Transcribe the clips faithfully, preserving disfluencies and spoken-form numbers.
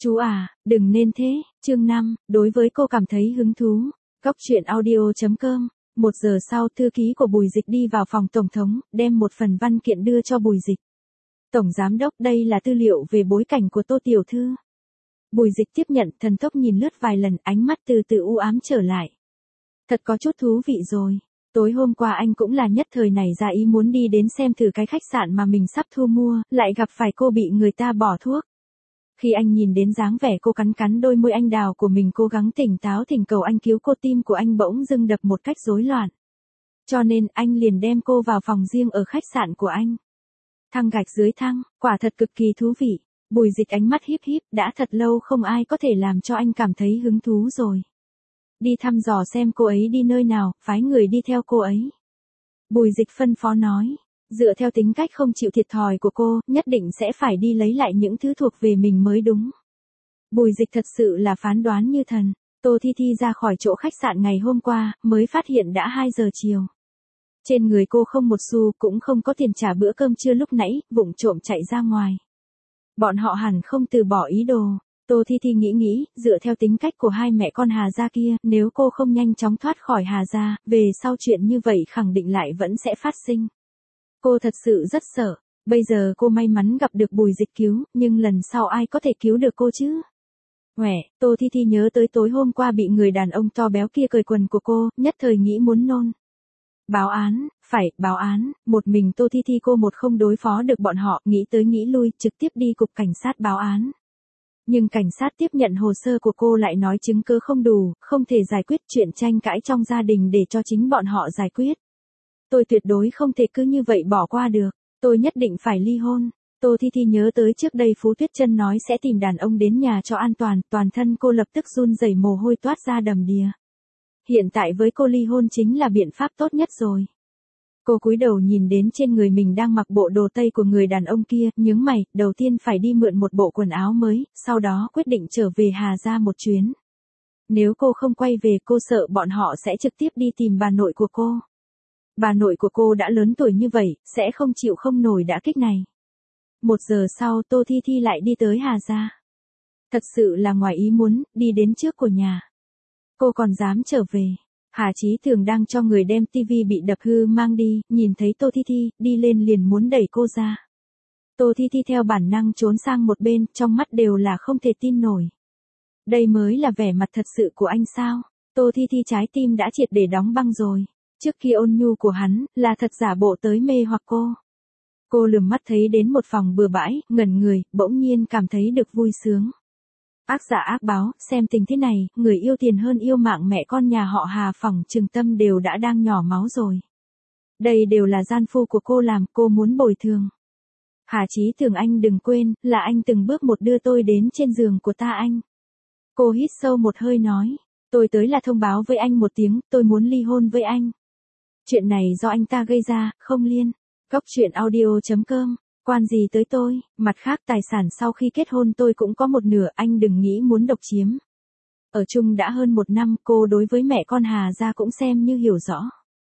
Chú à, đừng nên thế. Chương năm, đối với cô cảm thấy hứng thú. Góc truyện audio chấm com. Một giờ sau, thư ký của Bùi Dịch đi vào phòng tổng thống, đem một phần văn kiện đưa cho Bùi Dịch. Tổng giám đốc, đây là tư liệu về bối cảnh của Tô tiểu thư. Bùi Dịch tiếp nhận, thần tốc nhìn lướt vài lần, ánh mắt từ từ u ám trở lại. Thật có chút thú vị rồi. Tối hôm qua anh cũng là nhất thời này ra ý muốn đi đến xem thử cái khách sạn mà mình sắp thu mua, lại gặp phải cô bị người ta bỏ thuốc. Khi anh nhìn đến dáng vẻ cô cắn cắn đôi môi anh đào của mình cố gắng tỉnh táo thỉnh cầu anh cứu cô, tim của anh bỗng dưng đập một cách rối loạn. Cho nên anh liền đem cô vào phòng riêng ở khách sạn của anh. Thang gạch dưới thang, quả thật cực kỳ thú vị. Bùi Dịch ánh mắt híp híp, đã thật lâu không ai có thể làm cho anh cảm thấy hứng thú rồi. Đi thăm dò xem cô ấy đi nơi nào, phái người đi theo cô ấy. Bùi Dịch phân phó nói, dựa theo tính cách không chịu thiệt thòi của cô, nhất định sẽ phải đi lấy lại những thứ thuộc về mình mới đúng. Bùi Dịch thật sự là phán đoán như thần. Tô Thi Thi ra khỏi chỗ khách sạn ngày hôm qua, mới phát hiện đã hai giờ chiều. Trên người cô không một xu, cũng không có tiền trả bữa cơm trưa lúc nãy, vụng trộm chạy ra ngoài. Bọn họ hẳn không từ bỏ ý đồ. Tô Thi Thi nghĩ nghĩ, dựa theo tính cách của hai mẹ con Hà gia kia, nếu cô không nhanh chóng thoát khỏi Hà gia, về sau chuyện như vậy khẳng định lại vẫn sẽ phát sinh. Cô thật sự rất sợ. Bây giờ cô may mắn gặp được Bùi Dịch cứu, nhưng lần sau ai có thể cứu được cô chứ? Uể, Tô Thi Thi nhớ tới tối hôm qua bị người đàn ông to béo kia cởi quần của cô, nhất thời nghĩ muốn nôn. Báo án, phải, báo án, một mình Tô Thi Thi cô một không đối phó được bọn họ, nghĩ tới nghĩ lui, trực tiếp đi cục cảnh sát báo án. Nhưng cảnh sát tiếp nhận hồ sơ của cô lại nói chứng cứ không đủ, không thể giải quyết chuyện tranh cãi trong gia đình để cho chính bọn họ giải quyết. Tôi tuyệt đối không thể cứ như vậy bỏ qua được, tôi nhất định phải ly hôn. Tô Thi Thi nhớ tới trước đây Phú Tuyết Chân nói sẽ tìm đàn ông đến nhà cho an toàn, toàn thân cô lập tức run rẩy, mồ hôi toát ra đầm đìa. Hiện tại với cô ly hôn chính là biện pháp tốt nhất rồi. Cô cúi đầu nhìn đến trên người mình đang mặc bộ đồ tây của người đàn ông kia, nhướng mày, đầu tiên phải đi mượn một bộ quần áo mới, sau đó quyết định trở về Hà gia một chuyến. Nếu cô không quay về, cô sợ bọn họ sẽ trực tiếp đi tìm bà nội của cô. Bà nội của cô đã lớn tuổi như vậy, sẽ không chịu không nổi đả kích này. Một giờ sau Tô Thi Thi lại đi tới Hà gia. Thật sự là ngoài ý muốn, đi đến trước của nhà. Cô còn dám trở về. Hà Chí Thường đang cho người đem tivi bị đập hư mang đi, nhìn thấy Tô Thi Thi, đi lên liền muốn đẩy cô ra. Tô Thi Thi theo bản năng trốn sang một bên, trong mắt đều là không thể tin nổi. Đây mới là vẻ mặt thật sự của anh sao? Tô Thi Thi trái tim đã triệt để đóng băng rồi. Trước kia ôn nhu của hắn, là thật giả bộ tới mê hoặc cô. Cô lườm mắt thấy đến một phòng bừa bãi, ngẩn người, bỗng nhiên cảm thấy được vui sướng. Ác giả ác báo, xem tình thế này, người yêu tiền hơn yêu mạng mẹ con nhà họ Hà phỏng chừng tâm đều đã đang nhỏ máu rồi. Đây đều là gian phu của cô làm, cô muốn bồi thường. Hà Chí Thường, anh đừng quên, là anh từng bước một đưa tôi đến trên giường của ta anh. Cô hít sâu một hơi nói, tôi tới là thông báo với anh một tiếng, tôi muốn ly hôn với anh. Chuyện này do anh ta gây ra, không liên. Góc truyện audio chấm com. Quan gì tới tôi, mặt khác tài sản sau khi kết hôn tôi cũng có một nửa, anh đừng nghĩ muốn độc chiếm. Ở chung đã hơn một năm, cô đối với mẹ con Hà gia cũng xem như hiểu rõ.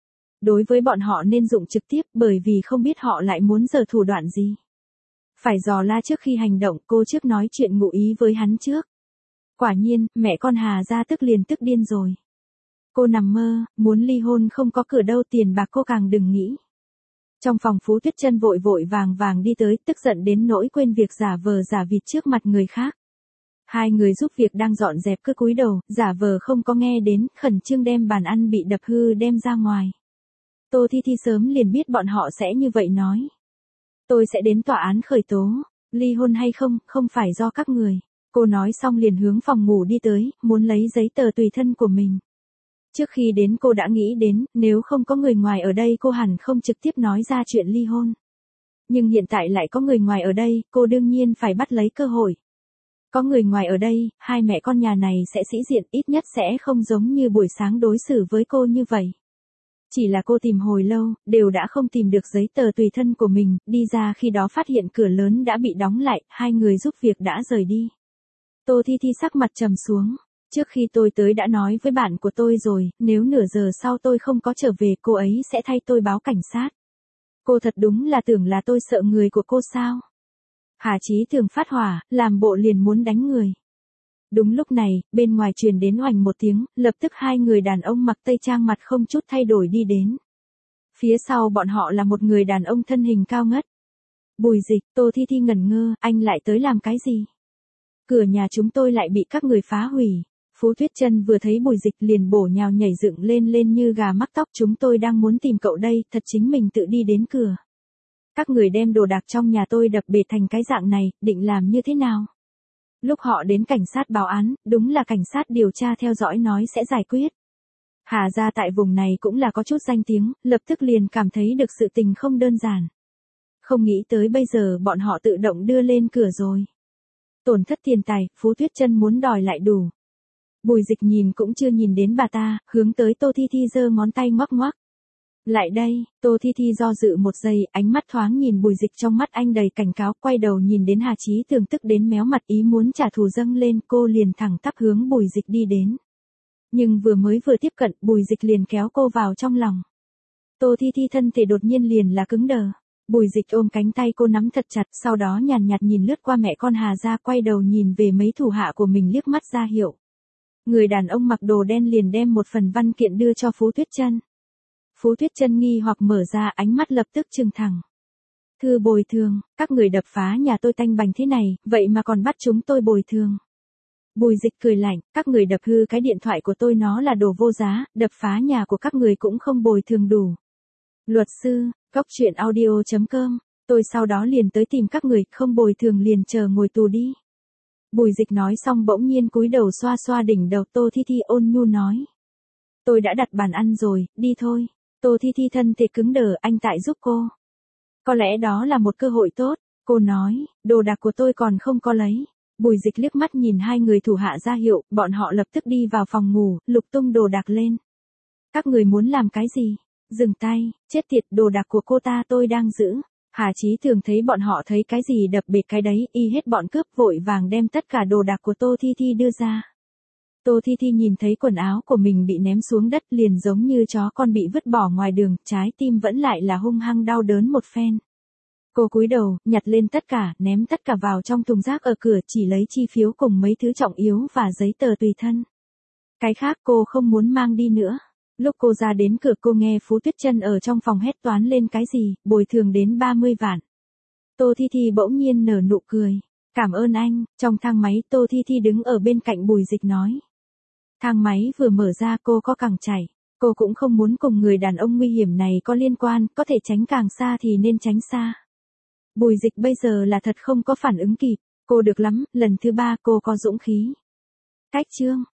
Đối với bọn họ nên dụng trực tiếp, bởi vì không biết họ lại muốn giở thủ đoạn gì. Phải dò la trước khi hành động, cô trước nói chuyện ngụ ý với hắn trước. Quả nhiên, mẹ con Hà gia tức liền tức điên rồi. Cô nằm mơ, muốn ly hôn không có cửa đâu, tiền bạc cô càng đừng nghĩ. Trong phòng Phú Tuyết Chân vội vội vàng vàng đi tới, tức giận đến nỗi quên việc giả vờ giả vịt trước mặt người khác. Hai người giúp việc đang dọn dẹp cứ cúi đầu, giả vờ không có nghe đến, khẩn trương đem bàn ăn bị đập hư đem ra ngoài. Tô Thi Thi sớm liền biết bọn họ sẽ như vậy nói. Tôi sẽ đến tòa án khởi tố, ly hôn hay không, không phải do các người. Cô nói xong liền hướng phòng ngủ đi tới, muốn lấy giấy tờ tùy thân của mình. Trước khi đến cô đã nghĩ đến, nếu không có người ngoài ở đây cô hẳn không trực tiếp nói ra chuyện ly hôn. Nhưng hiện tại lại có người ngoài ở đây, cô đương nhiên phải bắt lấy cơ hội. Có người ngoài ở đây, hai mẹ con nhà này sẽ sĩ diện, ít nhất sẽ không giống như buổi sáng đối xử với cô như vậy. Chỉ là cô tìm hồi lâu, đều đã không tìm được giấy tờ tùy thân của mình, đi ra khi đó phát hiện cửa lớn đã bị đóng lại, hai người giúp việc đã rời đi. Tô Thi Thi sắc mặt trầm xuống. Trước khi tôi tới đã nói với bạn của tôi rồi, nếu nửa giờ sau tôi không có trở về cô ấy sẽ thay tôi báo cảnh sát. Cô thật đúng là tưởng là tôi sợ người của cô sao? Hà Chí Thường phát hỏa, làm bộ liền muốn đánh người. Đúng lúc này, bên ngoài truyền đến oành một tiếng, lập tức hai người đàn ông mặc tây trang mặt không chút thay đổi đi đến. Phía sau bọn họ là một người đàn ông thân hình cao ngất. Bùi Dịch, Tô Thi Thi ngẩn ngơ, anh lại tới làm cái gì? Cửa nhà chúng tôi lại bị các người phá hủy. Phú Tuyết Chân vừa thấy Bùi Dịch liền bổ nhào nhảy dựng lên lên như gà mắc tóc, chúng tôi đang muốn tìm cậu đây, thật chính mình tự đi đến cửa. Các người đem đồ đạc trong nhà tôi đập bể thành cái dạng này, định làm như thế nào? Lúc họ đến cảnh sát báo án, đúng là cảnh sát điều tra theo dõi nói sẽ giải quyết. Hà gia tại vùng này cũng là có chút danh tiếng, lập tức liền cảm thấy được sự tình không đơn giản. Không nghĩ tới bây giờ bọn họ tự động đưa lên cửa rồi. Tổn thất tiền tài, Phú Tuyết Chân muốn đòi lại đủ. Bùi Dịch nhìn cũng chưa nhìn đến bà ta, hướng tới Tô Thi Thi giơ ngón tay ngoắc ngoắc. Lại đây, Tô Thi Thi do dự một giây, ánh mắt thoáng nhìn Bùi Dịch, trong mắt anh đầy cảnh cáo, quay đầu nhìn đến Hà Chí Tường tức đến méo mặt, ý muốn trả thù dâng lên, cô liền thẳng tắp hướng Bùi Dịch đi đến. Nhưng vừa mới vừa tiếp cận, Bùi Dịch liền kéo cô vào trong lòng. Tô Thi Thi thân thể đột nhiên liền là cứng đờ. Bùi Dịch ôm cánh tay cô nắm thật chặt, sau đó nhàn nhạt nhìn lướt qua mẹ con Hà gia, quay đầu nhìn về mấy thủ hạ của mình liếc mắt ra hiệu. Người đàn ông mặc đồ đen liền đem một phần văn kiện đưa cho Phú Tuyết Chân. Phú Tuyết Chân nghi hoặc mở ra, ánh mắt lập tức trừng thẳng. Thư bồi thường, các người đập phá nhà tôi tanh bành thế này, vậy mà còn bắt chúng tôi bồi thường. Bùi Dịch cười lạnh, các người đập hư cái điện thoại của tôi nó là đồ vô giá, đập phá nhà của các người cũng không bồi thường đủ. Luật sư, Góc Chuyện Audio chấm com, tôi sau đó liền tới tìm các người, không bồi thường liền chờ ngồi tù đi. Bùi Dịch nói xong bỗng nhiên cúi đầu xoa xoa đỉnh đầu Tô Thi Thi, ôn nhu nói. Tôi đã đặt bàn ăn rồi, đi thôi. Tô Thi Thi thân thể cứng đờ, anh tại giúp cô. Có lẽ đó là một cơ hội tốt, cô nói, đồ đạc của tôi còn không có lấy. Bùi Dịch liếc mắt nhìn hai người thủ hạ ra hiệu, bọn họ lập tức đi vào phòng ngủ, lục tung đồ đạc lên. Các người muốn làm cái gì? Dừng tay, chết tiệt, đồ đạc của cô ta tôi đang giữ. Hà Chí Thường thấy bọn họ thấy cái gì đập bệt cái đấy, y hết bọn cướp vội vàng đem tất cả đồ đạc của Tô Thi Thi đưa ra. Tô Thi Thi nhìn thấy quần áo của mình bị ném xuống đất liền giống như chó con bị vứt bỏ ngoài đường, trái tim vẫn lại là hung hăng đau đớn một phen. Cô cúi đầu, nhặt lên tất cả, ném tất cả vào trong thùng rác ở cửa, chỉ lấy chi phiếu cùng mấy thứ trọng yếu và giấy tờ tùy thân. Cái khác cô không muốn mang đi nữa. Lúc cô ra đến cửa cô nghe Phú Tuyết Chân ở trong phòng hét toán lên cái gì, bồi thường đến ba mươi vạn. Tô Thi Thi bỗng nhiên nở nụ cười. Cảm ơn anh, trong thang máy Tô Thi Thi đứng ở bên cạnh Bùi Dịch nói. Thang máy vừa mở ra cô có càng chạy. Cô cũng không muốn cùng người đàn ông nguy hiểm này có liên quan, có thể tránh càng xa thì nên tránh xa. Bùi Dịch bây giờ là thật không có phản ứng kịp. Cô được lắm, lần thứ ba cô có dũng khí. Cách chương.